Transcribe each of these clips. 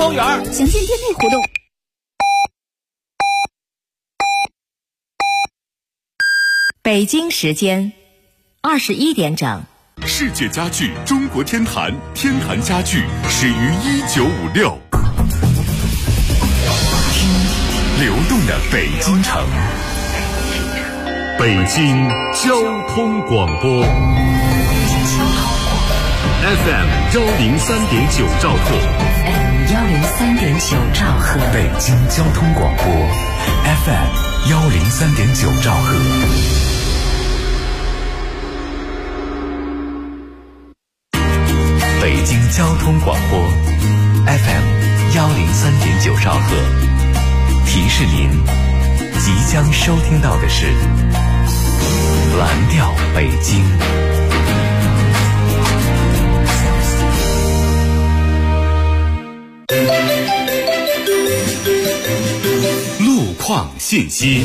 方圆。 详见店内活动。 北京时间21点整。 世界家具中国天坛，天坛家具始于1956。流动的北京城，北京交通广播 FM 103.9兆赫 103.9兆赫， 北京交通广播 FM 103.9兆赫。北京交通广播 FM 103.9兆赫，提示您即将收听到的是蓝调北京。路况信息。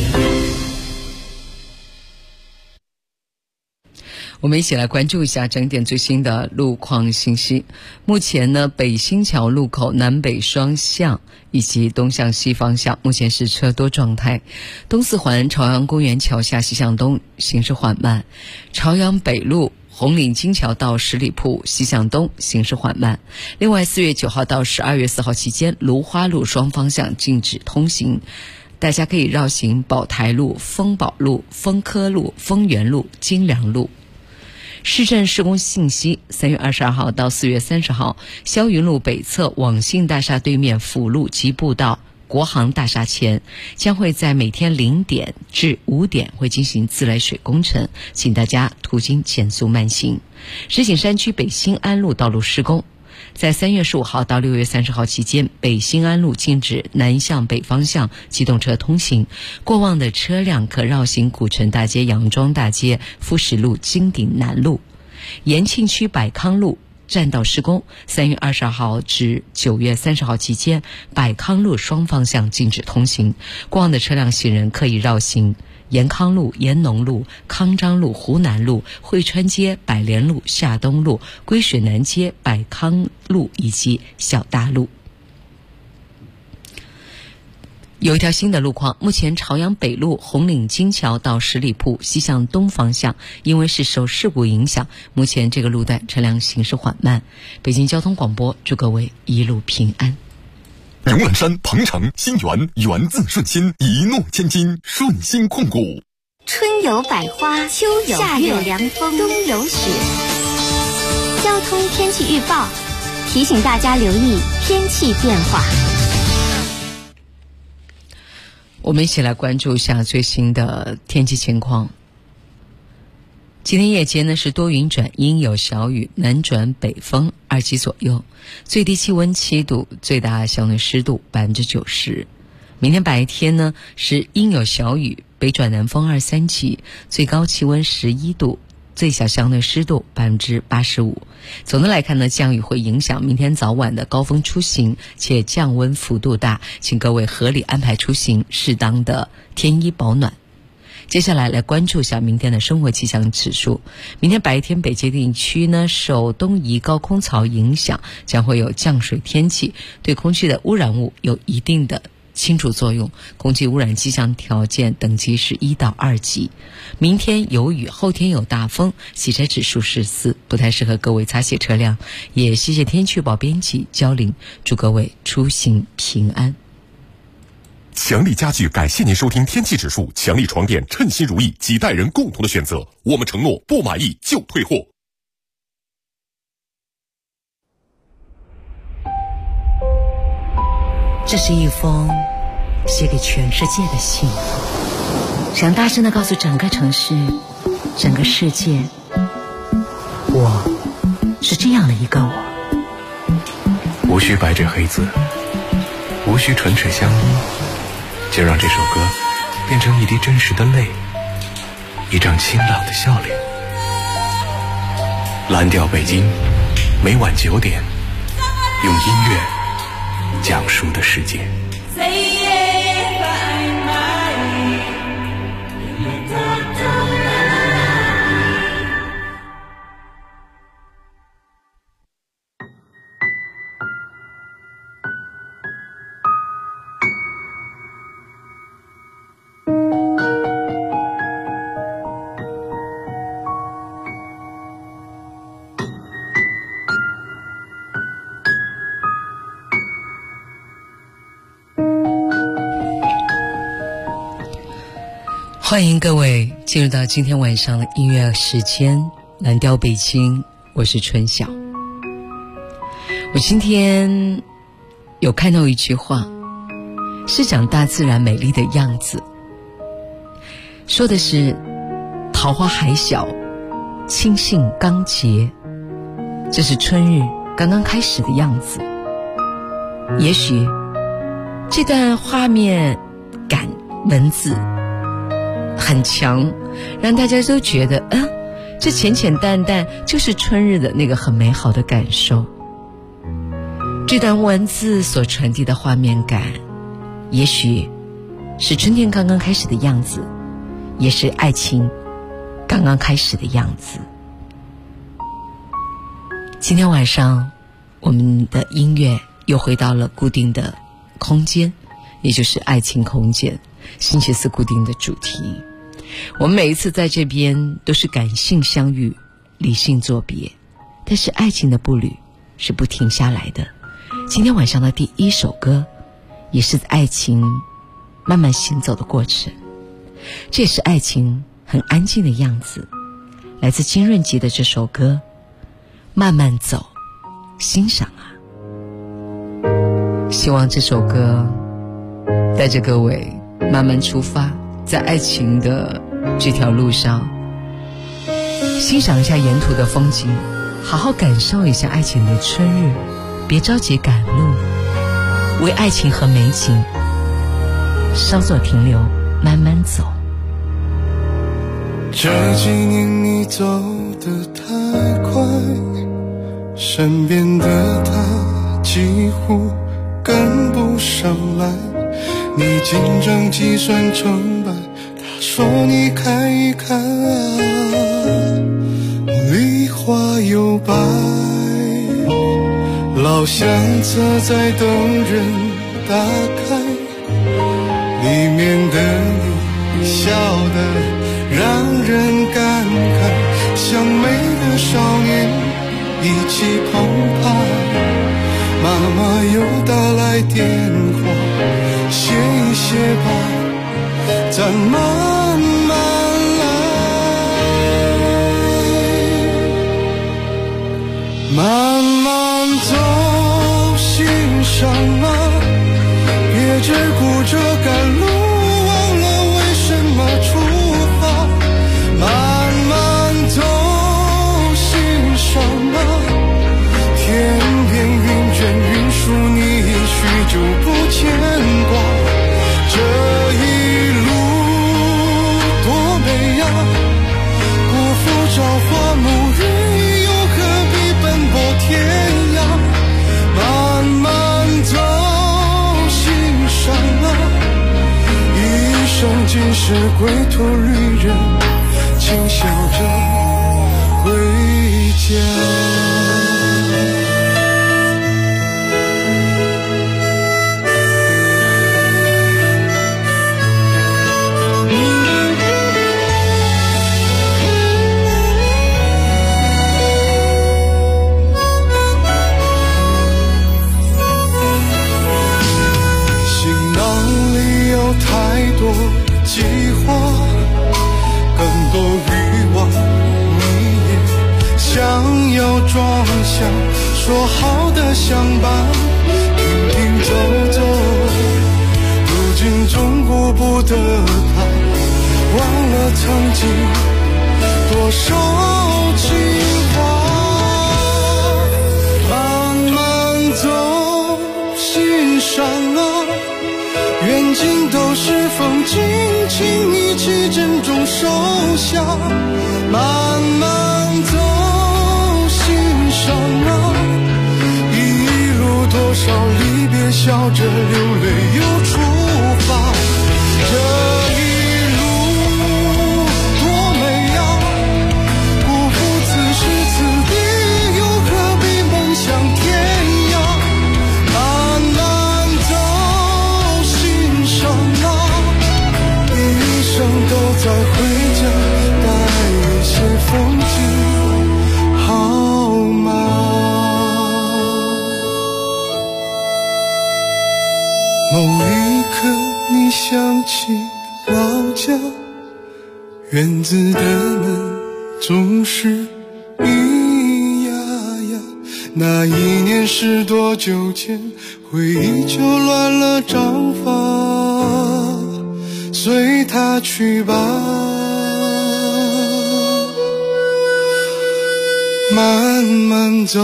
我们一起来关注一下整点最新的路况信息。目前呢，北新桥路口南北双向以及东向西方向目前是车多状态。东四环朝阳公园桥下西向东行驶缓慢，朝阳北路红岭金桥到十里铺西向东行驶缓慢。另外4月9号到12月4号期间，芦花路双方向禁止通行，大家可以绕行宝台路、丰宝路、丰科路、丰源路、金良路。市政施工信息：3月22号到4月30号，霄云路北侧网信大厦对面辅路及步道国航大厦前，将会在每天0点至5点会进行自来水工程，请大家途经减速慢行。石景山区北新安路道路施工，在3月15号到6月30号期间，北新安路禁止南向北方向机动车通行，过往的车辆可绕行古城大街、杨庄大街、富士路、金鼎南路。延庆区百康路占道施工，3月22号至9月30号期间，百康路双方向禁止通行，过往的车辆行人可以绕行延康路、延农路、康章路、湖南路、汇川街、百联路、夏东路、归水南街、百康路以及小大路。有一条新的路况，目前朝阳北路红岭金桥到十里铺西向东方向，因为是受事故影响，目前这个路段车辆行驶缓慢。北京交通广播祝各位一路平安。 牛栏山、鹏城、新源，源自顺心，一诺千金，顺心控股。 春有百花，秋有夏有凉风，冬有雪。交通天气预报提醒大家留意天气变化。 我们一起来关注一下最新的天气情况。今天夜间呢是多云转阴，有小雨，南转北风2级左右，最低气温7度，最大相对湿度90%。明天白天呢是阴有小雨，北转南风2-3级，最高气温11度，最小相对湿度85%。总的来看呢，降雨会影响明天早晚的高峰出行，且降温幅度大，请各位合理安排出行，适当的添衣保暖。接下来关注一下明天的生活气象指数。明天白天北京地区呢受东移高空槽影响，将会有降水天气，对空气的污染物有一定的清除作用，空气污染气象条件等级是1到2级。明天有雨，后天有大风，洗车指数是4，不太适合各位擦洗车辆。也谢谢天气预报编辑焦玲，祝各位出行平安。 强力家具感谢您收听天气指数。强力床垫，称心如意，几代人共同的选择。我们承诺不满意就退货。 这是一封写给全世界的信，想大声地告诉整个城市、整个世界，我是这样的一个我。 无需白纸黑字，无需唇齿相依，就让这首歌变成一滴真实的泪，一张清朗的笑脸。蓝调北京，每晚9点，用音乐讲述的世界。 欢迎各位进入到今天晚上的音乐时间，蓝调北京，我是春晓。我今天有看到一句话，是讲大自然美丽的样子，说的是桃花还小，青杏刚结，这是春日刚刚开始的样子。也许这段画面感文字很强，让大家都觉得这浅浅淡淡就是春日的那个很美好的感受。这段文字所传递的画面感，也许是春天刚刚开始的样子，也是爱情刚刚开始的样子。今天晚上我们的音乐又回到了固定的空间，也就是爱情空间，星期四固定的主题。我们每一次在这边都是感性相遇，理性作别，但是爱情的步履是不停下来的。今天晚上的第一首歌也是爱情慢慢行走的过程，这也是爱情很安静的样子。来自金润吉的这首歌慢慢走，欣赏啊。希望这首歌带着各位慢慢出发，在爱情的这条路上欣赏一下沿途的风景，好好感受一下爱情的春日，别着急赶路，为爱情和美景稍作停留，慢慢走。 这几年你走得太快，身边的他几乎跟不上来，你紧张计算成败，他说你看一看，梨花又白，老相册在等人打开，里面的你笑得让人感慨，像每个少年一起澎湃。妈妈又打来电话，歇一歇吧，咱慢慢来，慢慢走，欣赏啊，别只顾着赶路，忘了为什么出发。慢慢走，欣赏啊，天边云卷云舒，你许久不牵挂。这一路多美呀，辜负朝花暮雨，又何必奔波天涯。慢慢走，欣赏啊，一生今世归途旅人，轻笑着回家。计划更多欲望，你也想要装下，说好的相伴，停停走走，如今终顾不得他，忘了曾经多少情话。慢慢走，欣赏啊，远近都是风景，请一起珍重收下。慢慢走，欣赏啊，一路多少离别，笑着流泪又出发。这一路多美呀，辜负此时此地，又何必梦想天涯。慢慢走，欣赏啊，一生都在回家，带一些风景，好吗？某一刻你想起老家， 院子的门总是咿呀呀，那一年是多久前，回忆就乱了章法，随它去吧，慢慢走。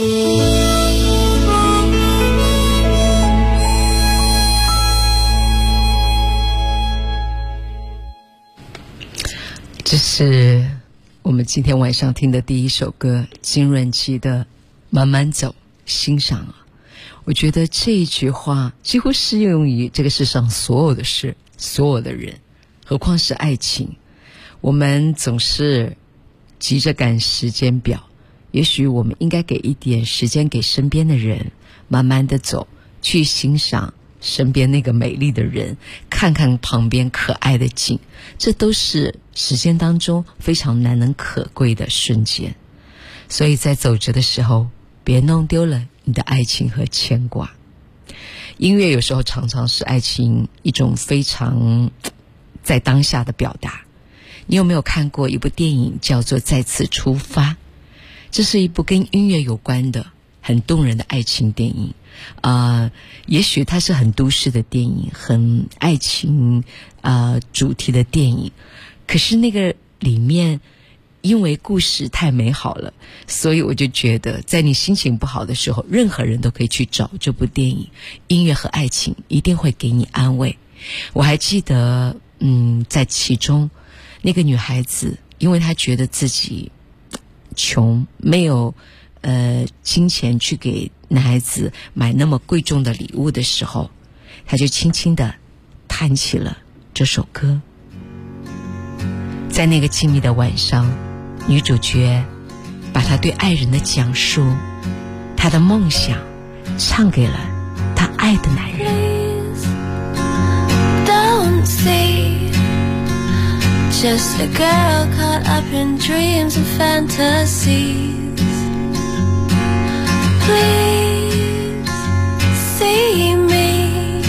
这是我们今天晚上听的第一首歌，金润琪的《慢慢走》，欣赏啊！我觉得这一句话几乎适用于这个世上所有的事、所有的人，何况是爱情。我们总是急着赶时间表，也许我们应该给一点时间给身边的人，慢慢的走，去欣赏身边那个美丽的人，看看旁边可爱的景，这都是时间当中非常难能可贵的瞬间。所以在走着的时候，别弄丢了你的爱情和牵挂。音乐有时候常常是爱情一种非常在当下的表达。你有没有看过一部电影叫做《再次出发》？这是一部跟音乐有关的很动人的爱情电影。也许它是很都市的电影，很爱情主题的电影，可是那个里面因为故事太美好了，所以我就觉得在你心情不好的时候，任何人都可以去找这部电影，音乐和爱情一定会给你安慰。我还记得在其中那个女孩子，因为她觉得自己穷，没有金钱去给男孩子买那么贵重的礼物的时候，他就轻轻地弹起了这首歌。在那个静谧的晚上，女主角把她对爱人的讲述，她的梦想唱给了她爱的男人。 Don't see just a girl caught up in dreams and fantasies. Please see me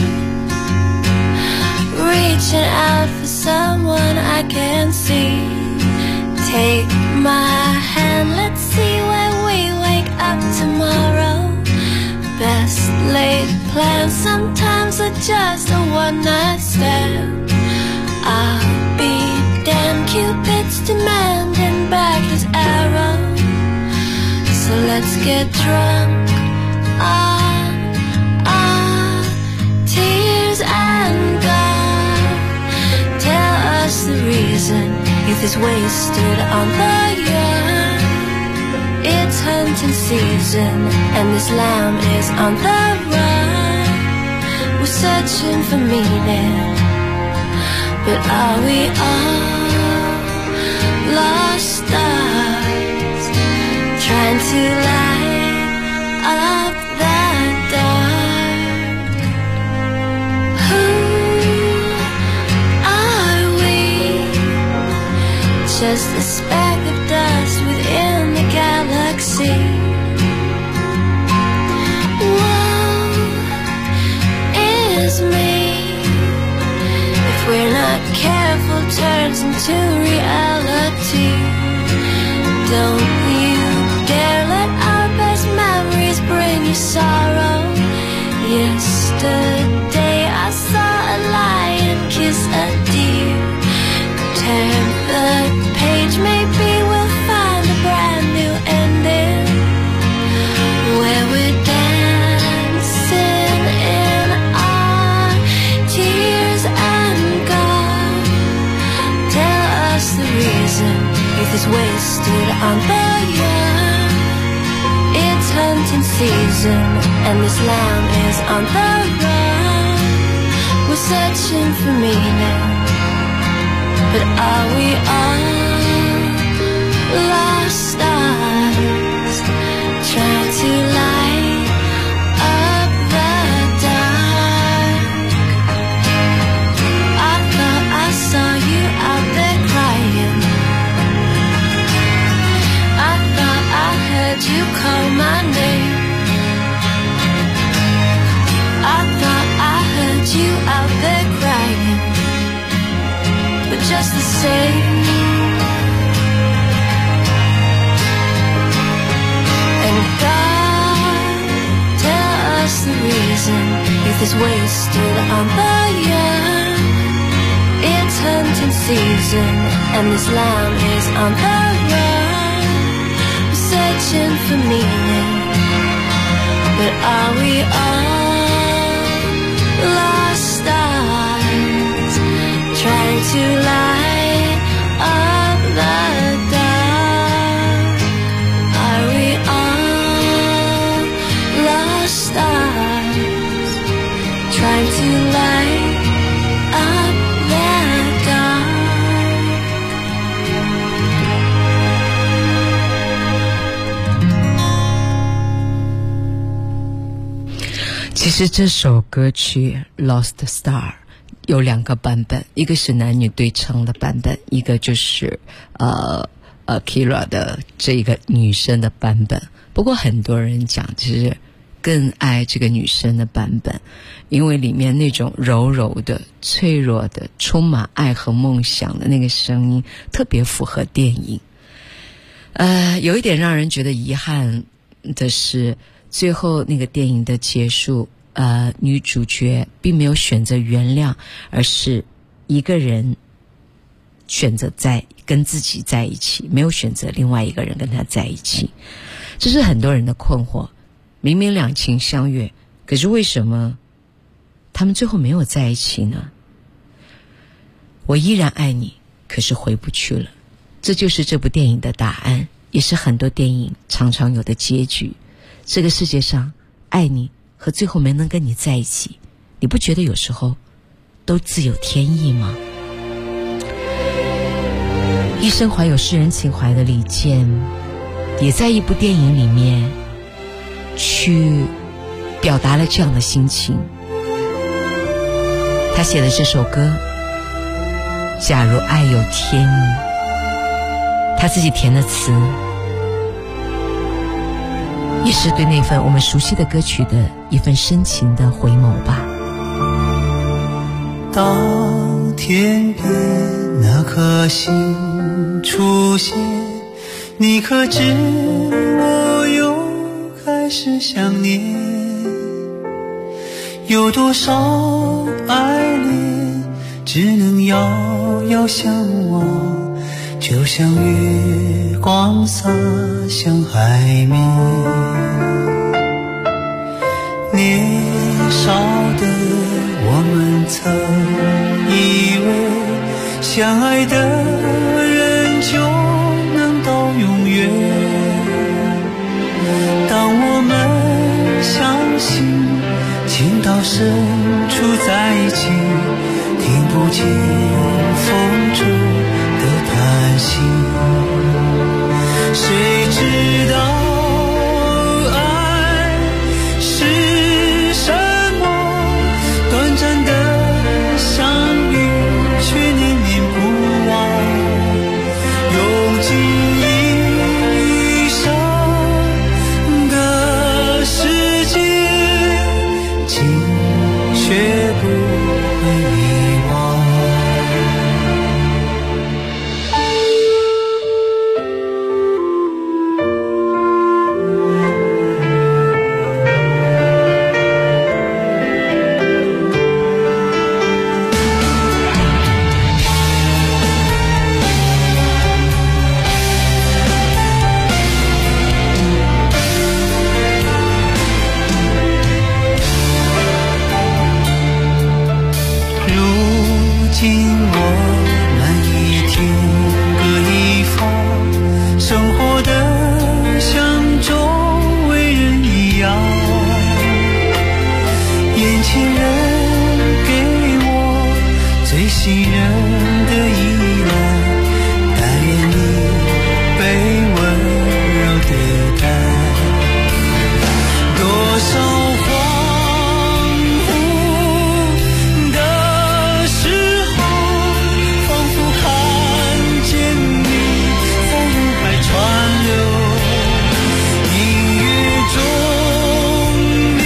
reaching out for someone I can see. Take my hand, let's see where we wake up tomorrow. Best laid plans sometimes are just a one-night stand. I'll be damned, Cupid's demanding back his arrow. So let's get drunk on tears and God. Tell us the reason youth is wasted on the young. It's hunting season and this lamb is on the run. We're searching for meaning, but are we all lost stars trying to light up that dark? Who are we? Just a speck of dust within the galaxy. Woe is me, if we're not careful, turns into reality. Don't you dare let our best memories bring you sorrow. Yesterday I saw a lion kiss a deer. Turn the page, maybe we'll find a brand new ending, where we're dancing in our tears and God. Tell us the reason youth is wasted on the young. It's hunting season and this lamb is on the run. We're searching for meaning, but are we all lost stars trying to light up the dark? I thought I saw you out there crying. I thought I heard you call my name. I thought I heard you out there crying. But just the same, season. Youth is wasted on the young. It's hunting season, and this lamb is on the run. We're searching for meaning, but are we all lost stars trying to light up the dark? Are we all lost stars trying to light up the dark? 其实这首歌曲 Lost Star 有两个版本，一个是男女对唱的版本，一个就是Kira 的这个女生的版本。不过很多人讲其实更爱这个女生的版本，因为里面那种柔柔的、脆弱的、充满爱和梦想的那个声音特别符合电影。有一点让人觉得遗憾的是，最后那个电影的结束，女主角并没有选择原谅，而是一个人选择跟自己在一起，没有选择另外一个人跟他在一起。这是很多人的困惑，明明两情相悦，可是为什么他们最后没有在一起呢？我依然爱你，可是回不去了。这就是这部电影的答案，也是很多电影常常有的结局。这个世界上爱你和最后没能跟你在一起，你不觉得有时候都自有天意吗？一生怀有诗人情怀的李健，也在一部电影里面去表达了这样的心情。他写的这首歌《假如爱有天意》，他自己填的词，也是对那份我们熟悉的歌曲的一份深情的回眸吧。 当天边那颗星出现，你可知我又开始想念？有多少爱恋只能遥遥相望，就像月光洒向海面。年少的我们曾以为相爱的人就能到永远，当我们相信情到深处在一起，听不见风中的叹息，谁知道爱是什么？短暂的相遇却念念不忘，用尽一生的时间，情却不会遗忘。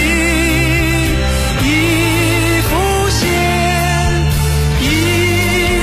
一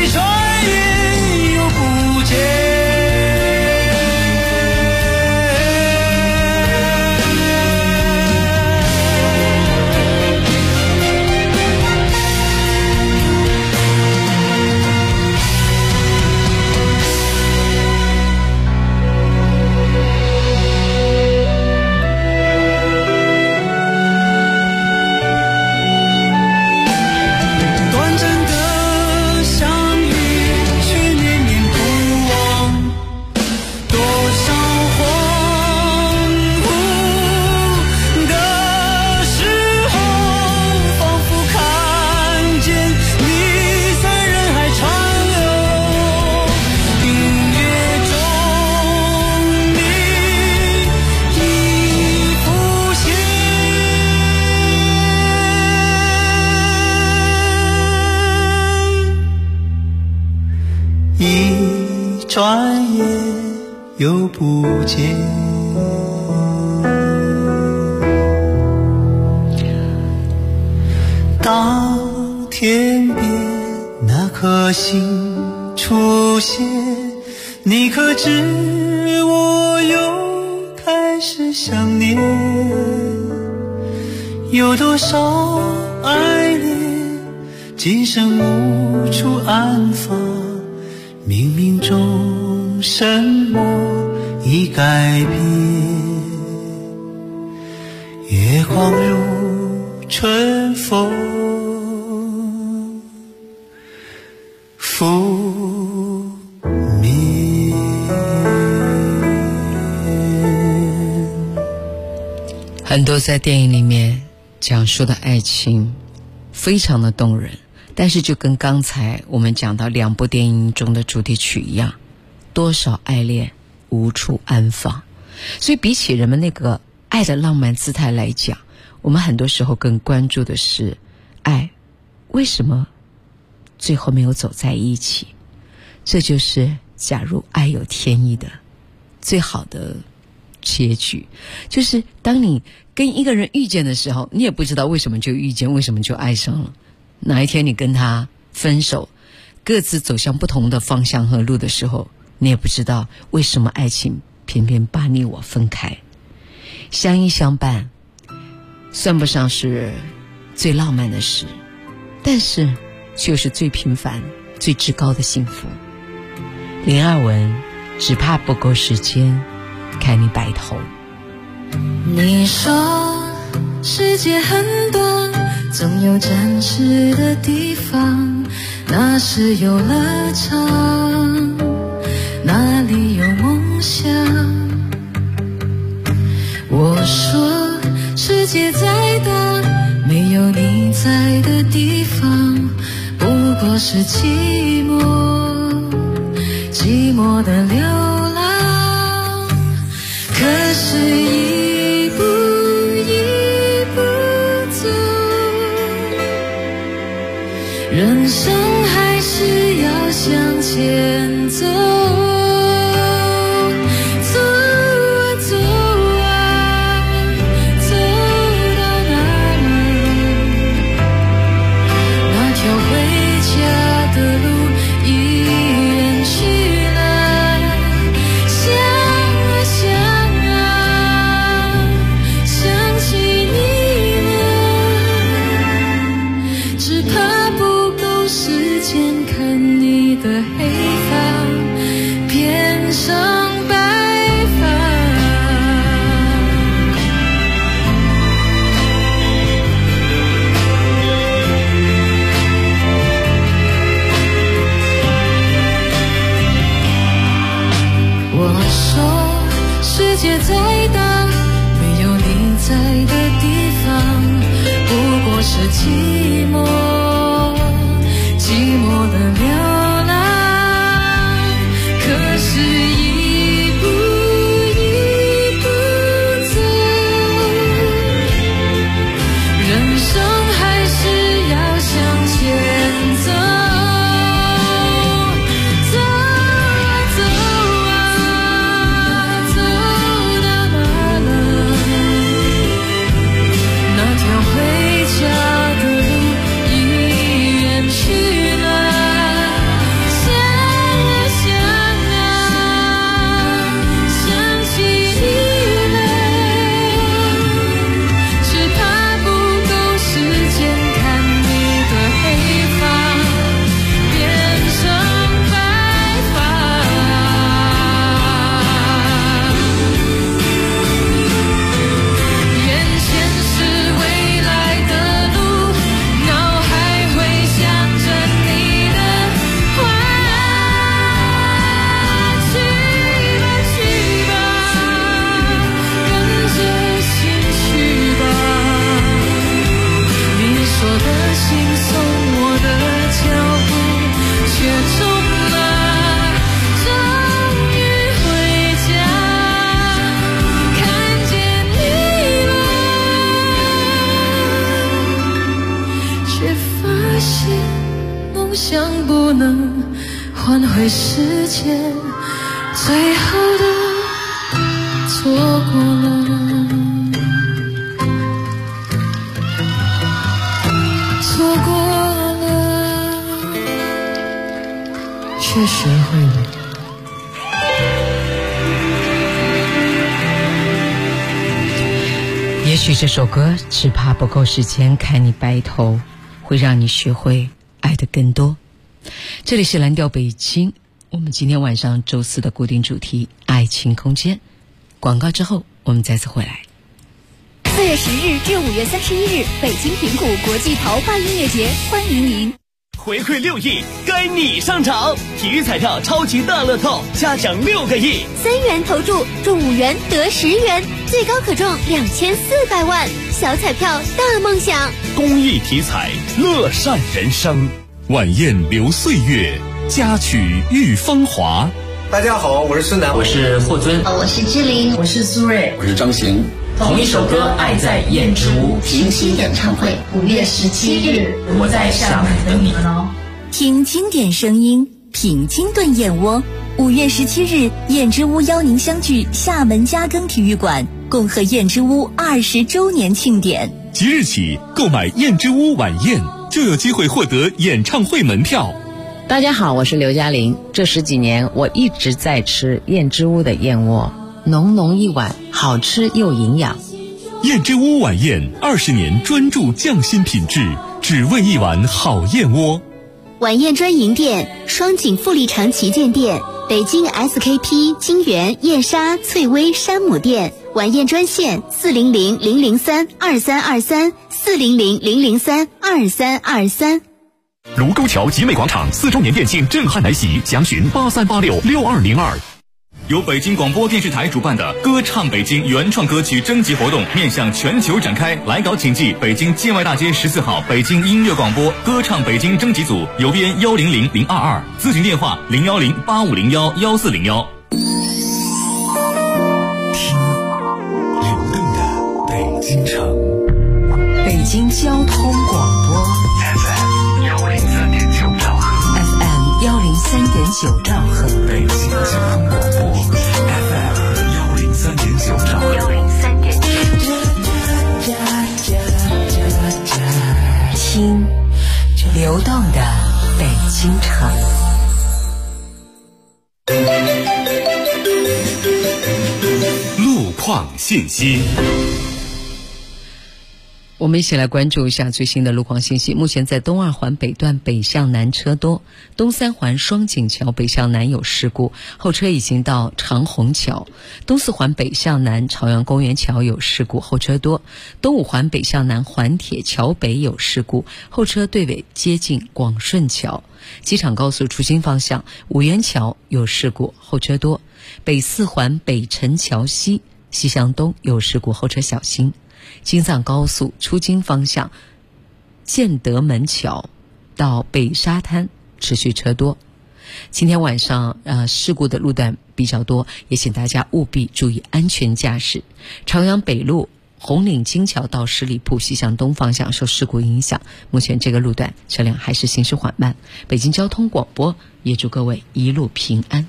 转眼又不见。当天边那颗星出现，你可知我又开始想念？有多少爱恋今生无处安放，冥冥中什么已改变？月光如春风拂面。 很多在电影里面讲述的爱情非常的动人，但是就跟刚才我们讲到两部电影中的主题曲一样，多少爱恋无处安放。所以比起人们那个爱的浪漫姿态来讲，我们很多时候更关注的是爱为什么最后没有走在一起。这就是假如爱有天意的最好的结局，就是当你跟一个人遇见的时候，你也不知道为什么就遇见，为什么就爱上了。哪一天你跟他分手，各自走向不同的方向和路的时候，你也不知道为什么爱情偏偏把你我分开。相依相伴算不上是最浪漫的事，但是却是最平凡最至高的幸福。林二文，只怕不够时间看你白头。 你说世界很短，总有展翅的地方，那是游乐场，那里有梦想。我说世界再大，没有你在的地方不过是寂寞，寂寞的流浪。可是一步一步走，人生还是要向前走。寂寞，寂寞的流浪。可是一步一步走，人生还是要向前走。走啊走啊，走到哪了？那条回家换回时间最后的错过了，错过了， 确实会呢。也许这首歌只怕不够时间看你白头，会让你学会爱的更多。这里是蓝调北京，我们今天晚上周四的固定主题爱情空间。广告之后我们再次回来。 4月10日至5月31日，北京平谷国际桃花音乐节，欢迎您。 回馈6亿，该你上场！体育彩票超级大乐透，加奖6个亿 ，3元投注中5元得10元，最高可中2400万。小彩票大梦想， 公益体彩，乐善人生。 晚宴留岁月，佳曲遇芳华。 大家好，我是孙楠， 我是霍尊， 我是志玲， 我是苏芮， 我是张行。 同一首歌《爱在燕之屋》 平行演唱会5月17日， 我在厦门等你哦。 听经典声音，品精炖燕窝。5月17日，燕之屋邀您相聚厦门嘉庚体育馆，共贺燕之屋20周年庆典。 即日起购买燕之屋晚宴，就有机会获得演唱会门票。 大家好，我是刘嘉玲。这10几年我一直在吃燕之屋的燕窝，浓浓一碗，好吃又营养。 燕之屋晚宴20年专注匠心品质，只为一碗好燕窝。 晚宴专营店：双井富力城旗舰店、北京 SKP 金源燕莎翠微山姆店。晚宴专线400-003-2323，400-003-2323。 卢沟桥集美广场4周年店庆震撼来袭，详询83866202。由北京广播电视台主办的歌唱北京原创歌曲征集活动面向全球展开，来稿请寄北京界外大街14号北京音乐广播歌唱北京征集组，邮编100022，咨询电话01085011401。 听流动的北京城， 北京交通广播 FM103.9兆赫 ，FM103.9兆赫， 北京交通广播 FM103.9兆赫听流动的北京城。 路况信息， 我们一起来关注一下最新的路况信息。目前在东2环北段北向南车多，东3环双井桥北向南有事故，后车已经到长虹桥；东4环北向南朝阳公园桥有事故，后车多；东5环北向南环铁桥北有事故，后车队尾接近广顺桥；机场高速出京方向五元桥有事故，后车多；北4环北辰桥西向东有事故，后车小心；京藏高速出京方向建德门桥到北沙滩持续车多。今天晚上事故的路段比较多，也请大家务必注意安全驾驶。朝阳北路红岭金桥到十里铺西向东方向受事故影响，目前这个路段车辆还是行驶缓慢。北京交通广播也祝各位一路平安。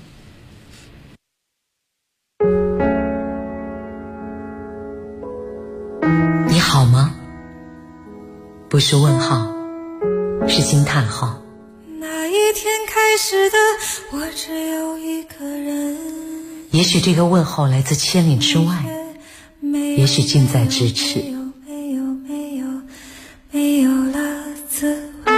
你好吗？不是问号，是惊叹号。 那一天开始的我只有一个人， 也许这个问候来自千里之外，也许近在咫尺。 没有了滋味。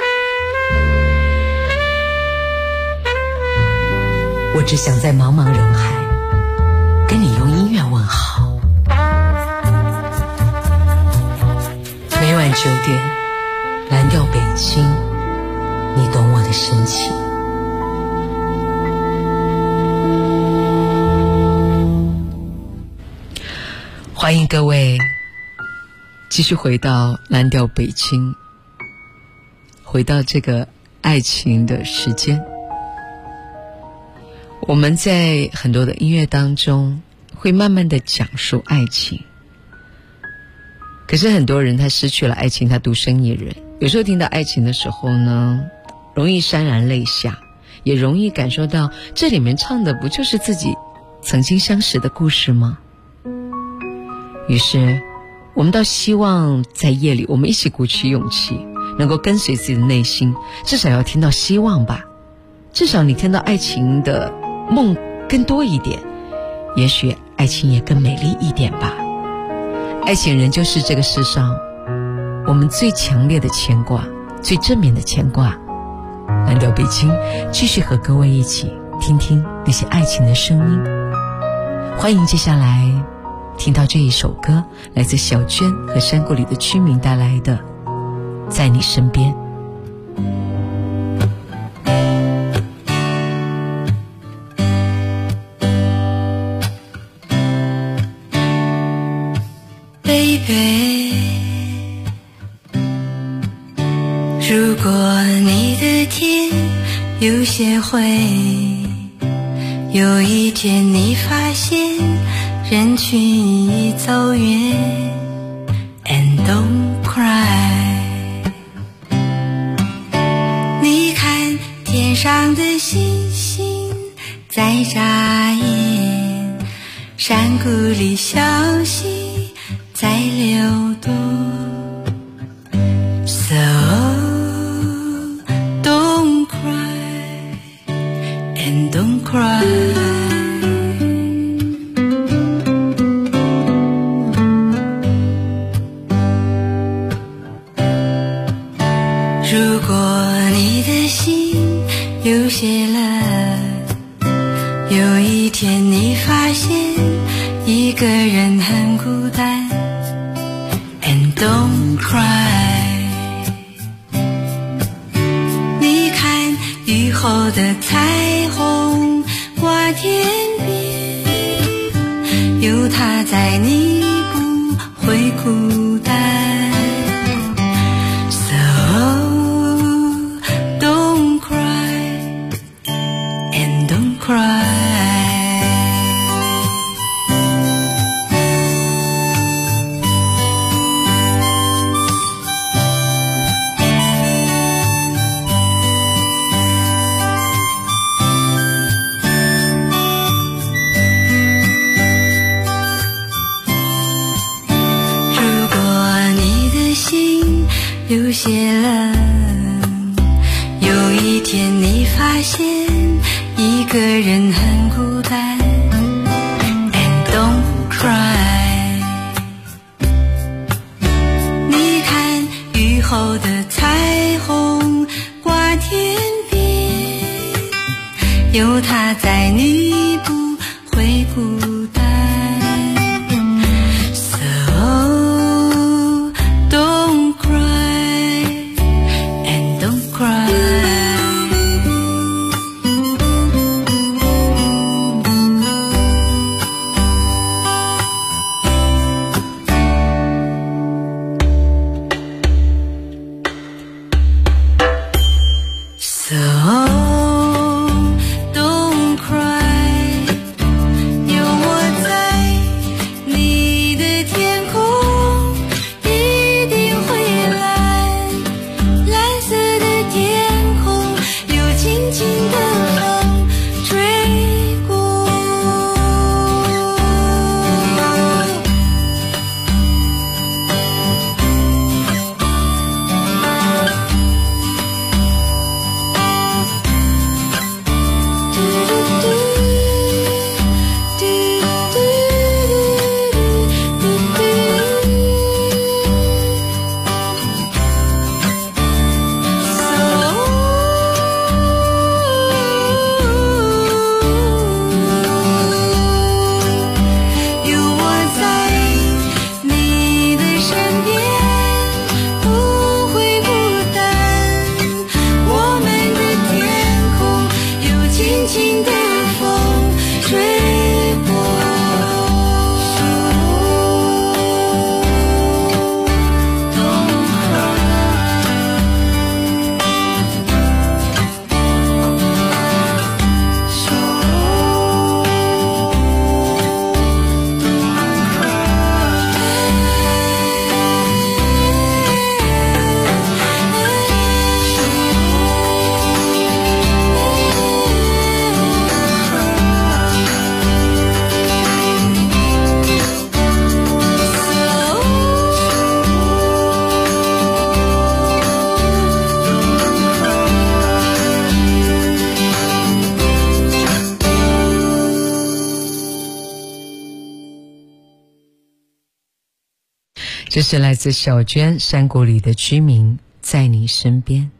我只想在茫茫人海跟你用音乐问好。每晚9点，蓝调北京，你懂我的深情。欢迎各位继续回到蓝调北京，回到这个爱情的时间。我们在很多的音乐当中会慢慢的讲述爱情，可是很多人他失去了爱情，他独身一人。有时候听到爱情的时候呢，容易潸然泪下， 也容易感受到这里面唱的不就是自己曾经相识的故事吗？于是我们倒希望在夜里我们一起鼓起勇气，能够跟随自己的内心，至少要听到希望吧，至少你听到爱情的梦更多一点，也许爱情也更美丽一点吧。爱情仍旧是这个世上我们最强烈的牵挂，最正面的牵挂。蓝调北京继续和各位一起听听那些爱情的声音。欢迎接下来听到这一首歌，来自小娟和山谷里的居民带来的《在你身边》。 如果你的天有些灰，有一天你发现人群已走远 ，And don't cry。你看天上的星星在眨眼，山谷里小溪在流动。So don't cry and don't cry。如果你的心有些冷，有一天你发现一个人很孤单 ，And don't cry。你看雨后的彩虹挂天边，有它在你不会孤单。有些冷，有一天你发现一个人很孤单 ，And don't cry。你看雨后的彩虹挂天边，有它在你不会孤单。So don't cry 这是来自小娟，山谷里的居民在你身边。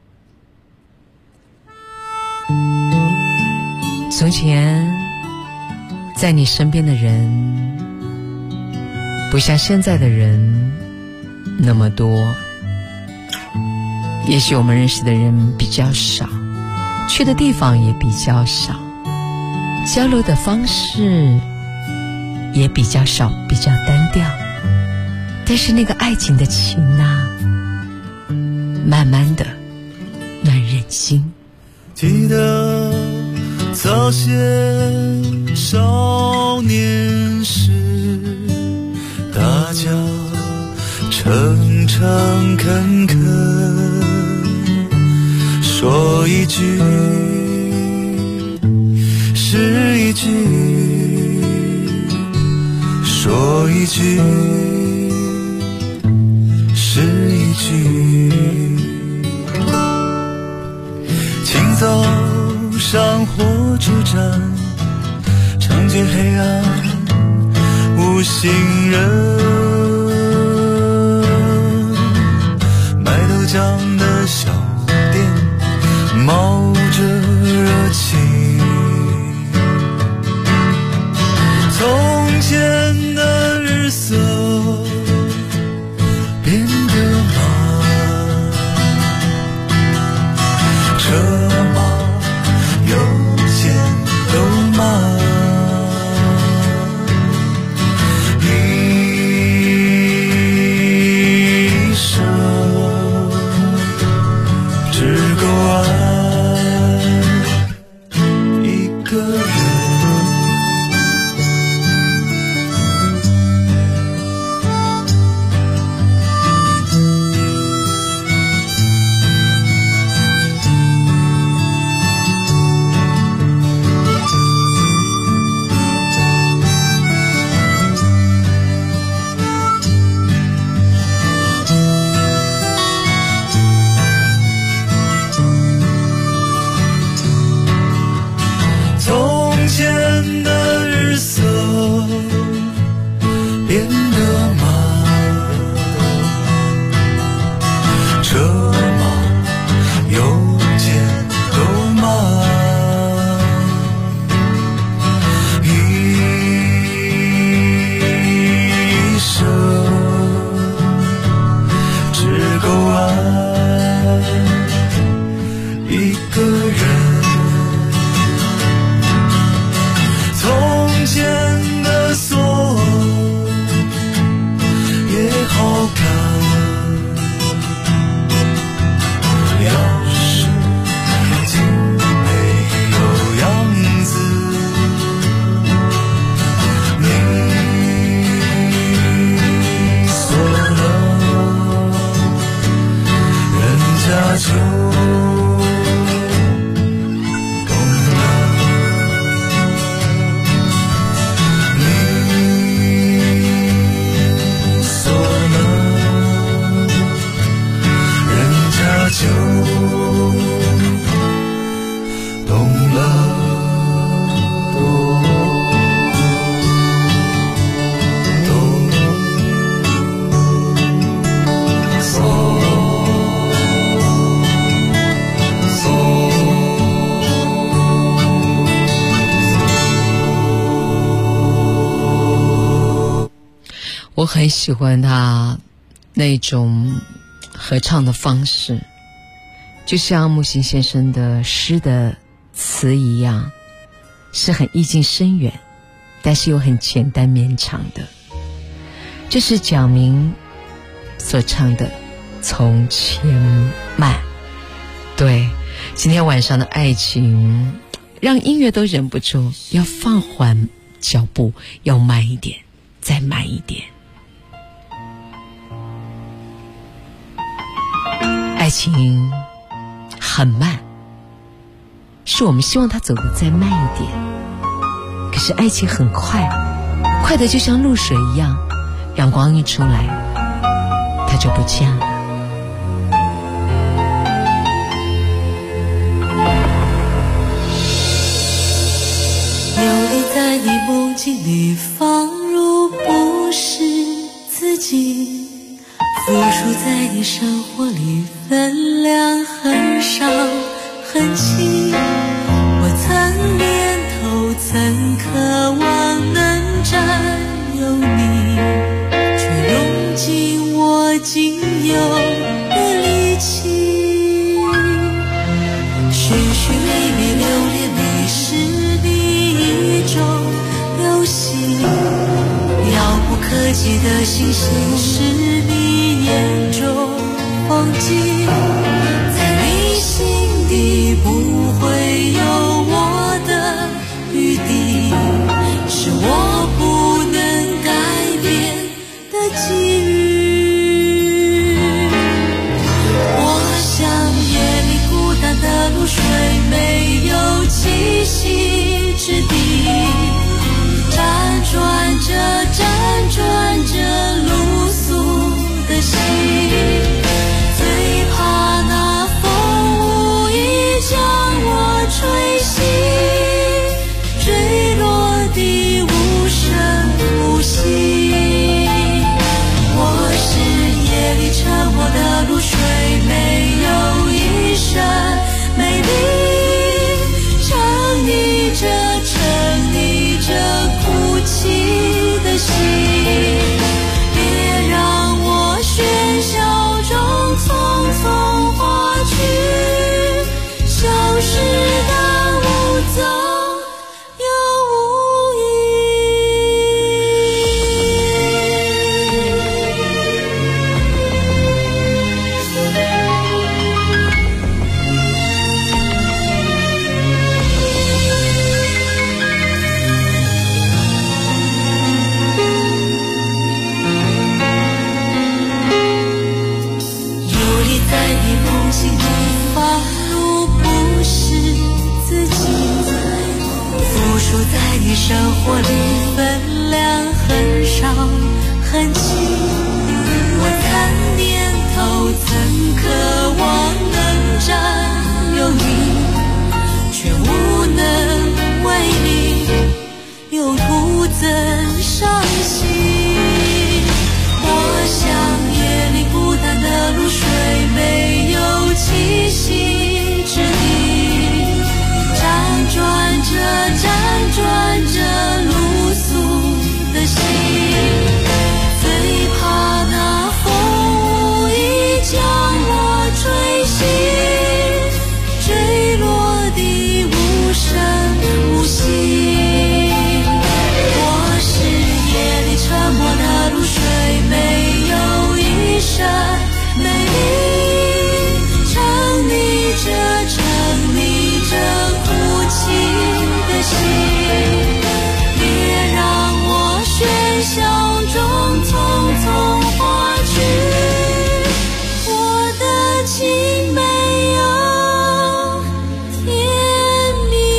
从前在你身边的人不像现在的人那么多，也许我们认识的人比较少，去的地方也比较少，交流的方式也比较少，比较单调，但是那个爱情的情啊，慢慢的暖人心。 记得早些少年时，大家诚诚恳恳，说一句是一句，说一句是一句。清早上火车站，长街黑暗无行人，卖豆浆的小店冒着热气。从前的日色变得慢，车马邮件都慢，一生只够爱一个人。 我很喜欢他那种合唱的方式，就像木心先生的诗的词一样，是很意境深远，但是又很简单绵长的。这是蒋明所唱的《从前慢》。对，今天晚上的爱情让音乐都忍不住要放缓脚步，要慢一点，再慢一点。爱情很慢，是我们希望它走得再慢一点，可是爱情很快，快的就像露水一样，阳光一出来它就不见了。 游离在你梦境里，放入不是自己， 数在你生活里分量很少很轻，我曾念头曾渴望能占有你，却用尽我仅有的力气，寻寻觅觅留恋你是你一种游戏，遥不可及的星星是你眼中风景，在你心底不会有我的余地，是我不能改变的际遇。我像夜里孤单的露水，没有栖息之地，辗转着露宿的心，最怕那风无意将我吹醒，坠落地无声无息。我是夜里沉默的露水，没有一声美丽，沉溺着哭泣的心，别让我喧嚣中匆匆划去，消失的无踪又无生活里分量很少很轻，我曾念头曾渴望能占有你，却无能为力，又徒增伤心。我像夜里孤单的露水，没有栖息之地，辗转着露宿的心，最怕那风无意将我吹醒，坠落地无声无息。我是夜里沉默的露水，没有一声美丽，沉溺着哭泣的心，别让我喧嚣中匆匆划去，我的情没有天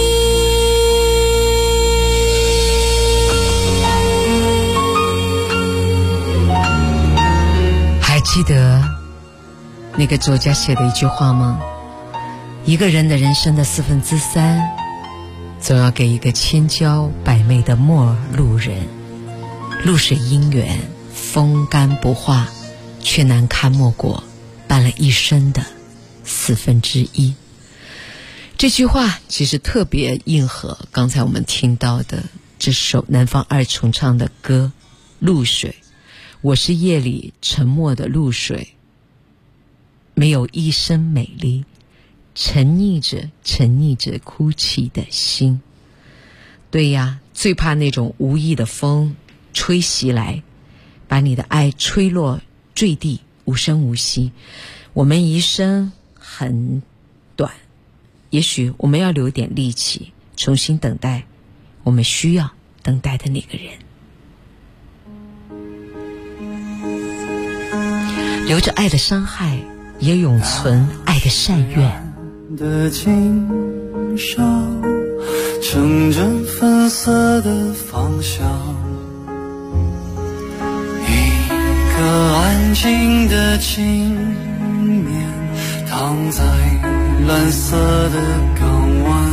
明。还记得那个作家写的一句话吗？一个人的人生的3/4，总要给一个千娇百媚的陌路人。露水姻缘，风干不化，却难堪莫过伴了一生的1/4。这句话其实特别应和刚才我们听到的这首南方二重唱的歌《露水》。我是夜里沉默的露水，没有一声美丽，沉溺着哭泣的心。对呀，最怕那种无意的风吹袭来，把你的爱吹落坠地，无声无息。我们一生很短，也许我们要留点力气，重新等待我们需要等待的那个人。留着爱的伤害，也永存爱的善愿。 的今宵，乘着粉色的方向，一个安静的青年躺在蓝色的港湾，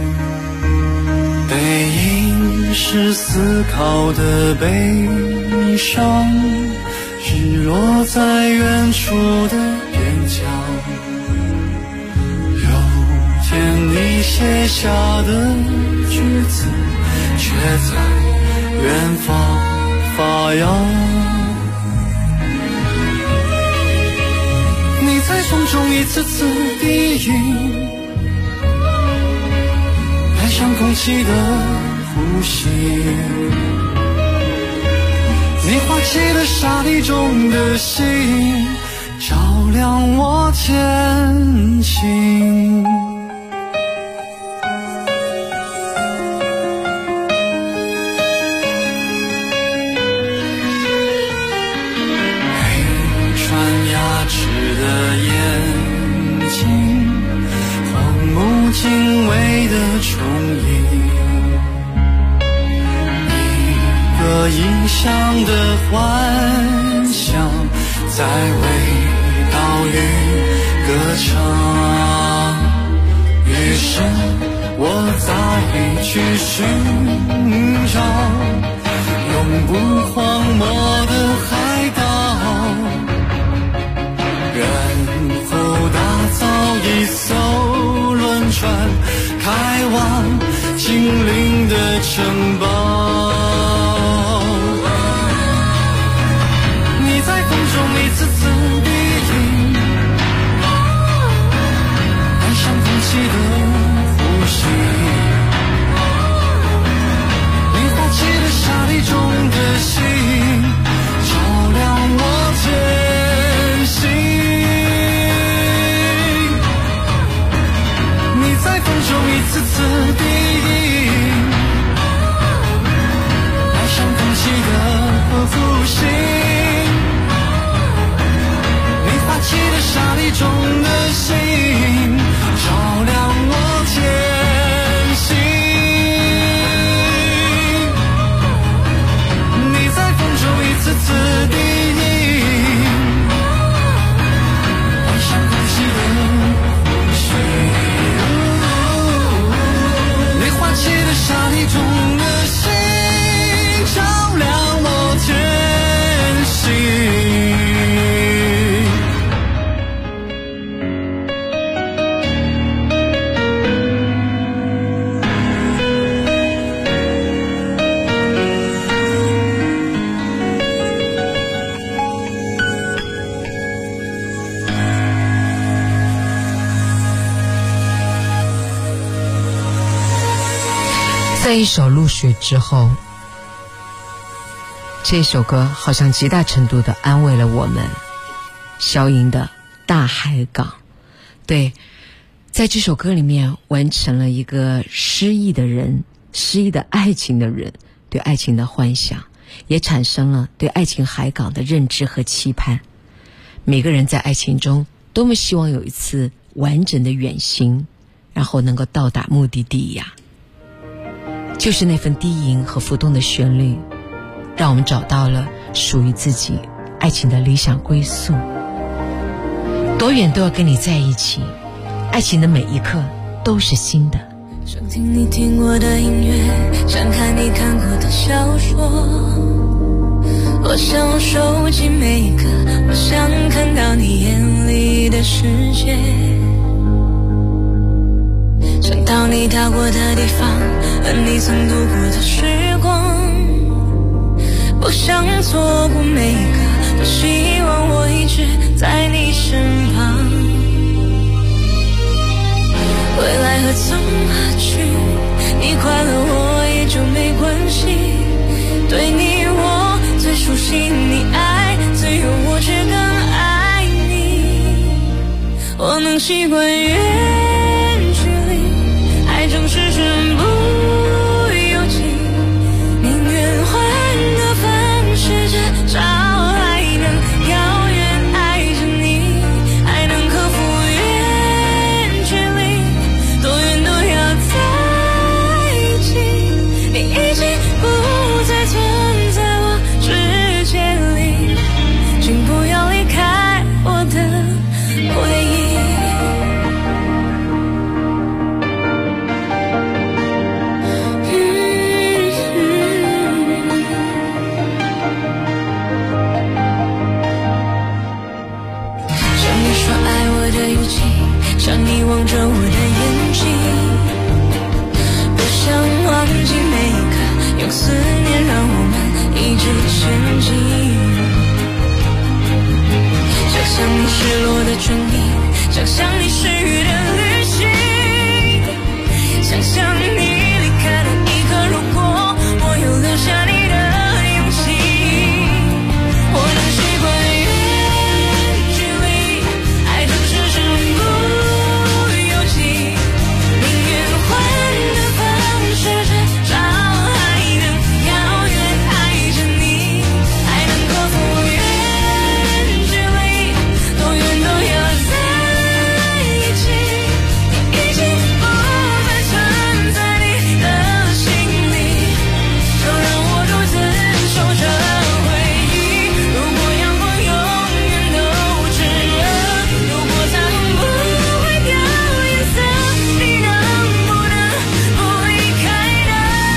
背影是思考的悲伤， 是落在远处的边疆，有天你写下的句子却在远方发芽。你在风中一次次低吟，爱上空气的呼吸，你划起了沙砾中的心，照亮我前行。黑川牙齿的眼睛，荒木经纬的重影，个异乡的幻想在为岛屿歌唱，于是我再去寻找永不荒漠的海岛，然后打造一艘轮船，开往精灵的城堡。一次次低吟，爱上空气的呼吸，你划起了沙砾中的心，照亮我前行。你在风中一次次低吟，爱上空气的呼吸，起了沙砾中的心，照亮我前行。你在风中一次次低吟，爱上空气的呼吸，你划起了沙砾中的心，照亮我前行。 在一首《露水》之后，这首歌好像极大程度地安慰了我们。萧莹的《大海港》，对，在这首歌里面完成了一个失意的人，失意的爱情的人对爱情的幻想，也产生了对爱情海港的认知和期盼。每个人在爱情中多么希望有一次完整的远行，然后能够到达目的地呀。就是那份低吟和浮动的旋律，让我们找到了属于自己爱情的理想归宿。多远都要跟你在一起，爱情的每一刻都是新的。 想听你听过的音乐，想看你看过的小说，我想收集每一个，我想看到你眼里的世界，想到你到过的地方和你曾度过的时光，不想错过每一个，多希望我一直在你身旁。未来何从何去，你快乐我也就没关系，对你我最熟悉，你爱最有我却更爱你，我能习惯远距离，爱总是身不由己，宁愿换个方式，至少还能遥远爱着你，还能克服远距离，多远都要在一起，你已经不再存在我世界里，请不要离开我的回忆。 像你望着我的眼睛，不想忘记每一刻，用思念让我们一直前进。想象你失落的唇印，想象你失语的旅行，想象你离开的一刻，如果我有留下你的勇气，我能习惯远距离，爱总是身不由己，命运换的方式，至少还能遥远爱着你，还能克服远距离，多远都要在一起，你已经不再存在你的心里，就让我独自守着回忆。如果阳光永远都炽热，如果彩虹不会掉颜色，你能不能不离开呢？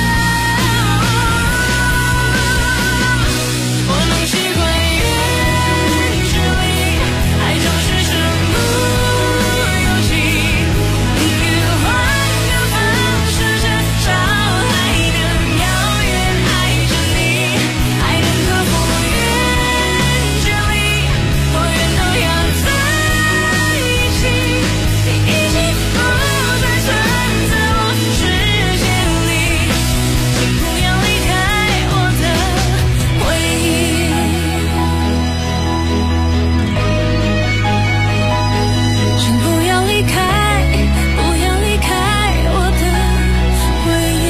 我能习惯远距离，爱总是身不由己，命运换个方式，至少还能遥远爱着你，还能克服远距离，多远都要在一起，你已经不再存在我世界里，请不要离开我的回忆，请不要离开，不要离开我的回忆。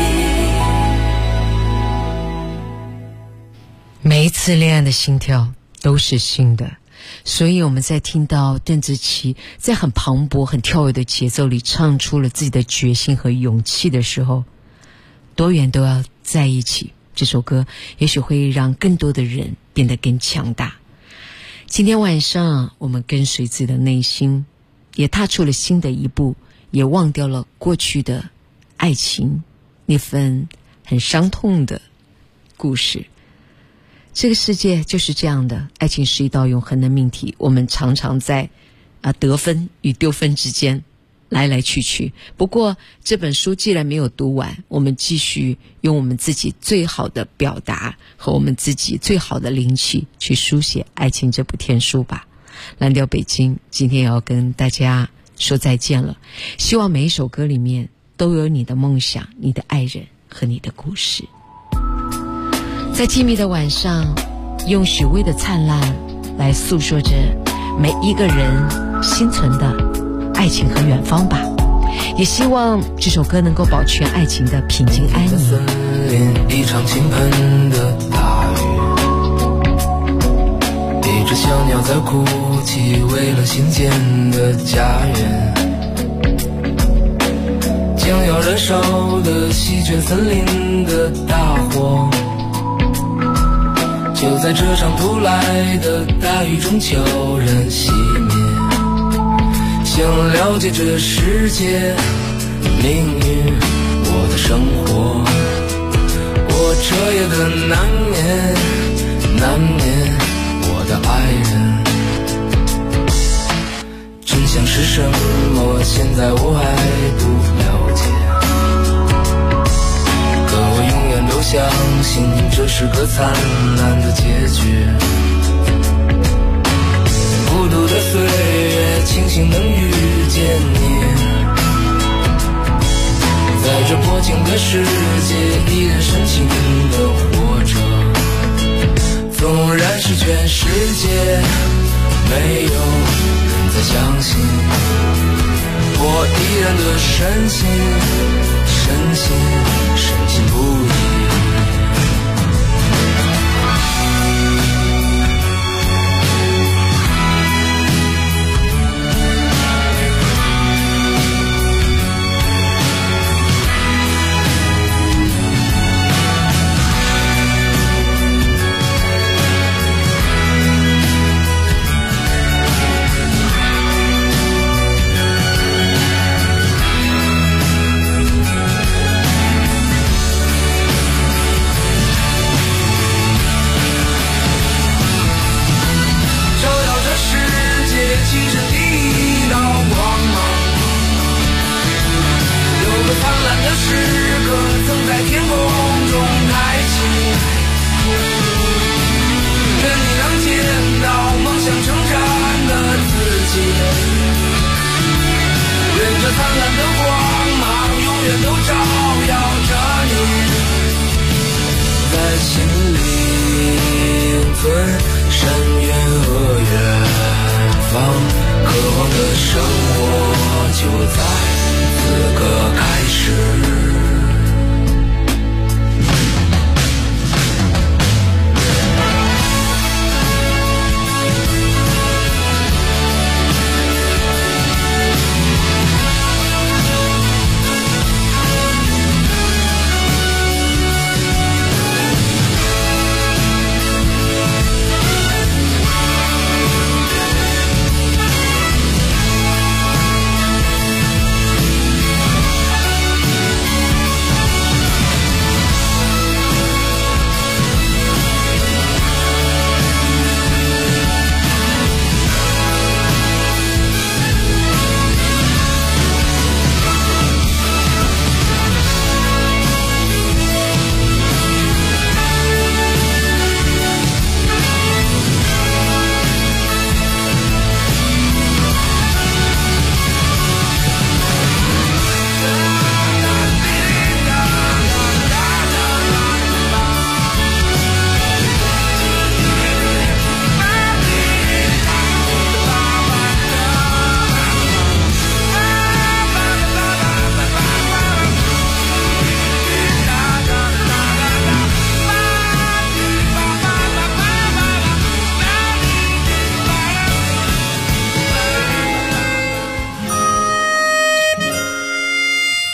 每一次恋爱的心跳都是新的，所以我们在听到邓紫棋在很磅礴很跳跃的节奏里唱出了自己的决心和勇气的时候，多远都要在一起，这首歌也许会让更多的人变得更强大。今天晚上我们跟随自己的内心，也踏出了新的一步，也忘掉了过去的爱情那份很伤痛的故事。这个世界就是这样的，爱情是一道永恒的命题，我们常常在得分与丢分之间来来去去。不过这本书既然没有读完，我们继续用我们自己最好的表达和我们自己最好的灵气去书写爱情这部天书吧。蓝调北京今天也要跟大家说再见了，希望每一首歌里面都有你的梦想、你的爱人和你的故事。在静谧的晚上，用许巍的灿烂来诉说着每一个人心存的爱情和远方吧。也希望这首歌能够保全爱情的平静安宁。 森林，一场倾盆的大雨，一只小鸟在哭泣，为了新建的家园。将要燃烧的席卷森林的大火，就在这场突来的大雨中悄然熄灭。想了解这世界命运，我的生活，我彻夜的难眠我的爱人。真相是什么？现在我还不了解，可我永远都相信这是个灿烂的结局。孤独的岁月，庆幸能遇见你，在这薄情的世界依然深情地活着。纵然是全世界没有人再相信，我依然的深信不疑。 灿烂的光芒永远都照耀着你，在心灵存深渊和远方，渴望的生活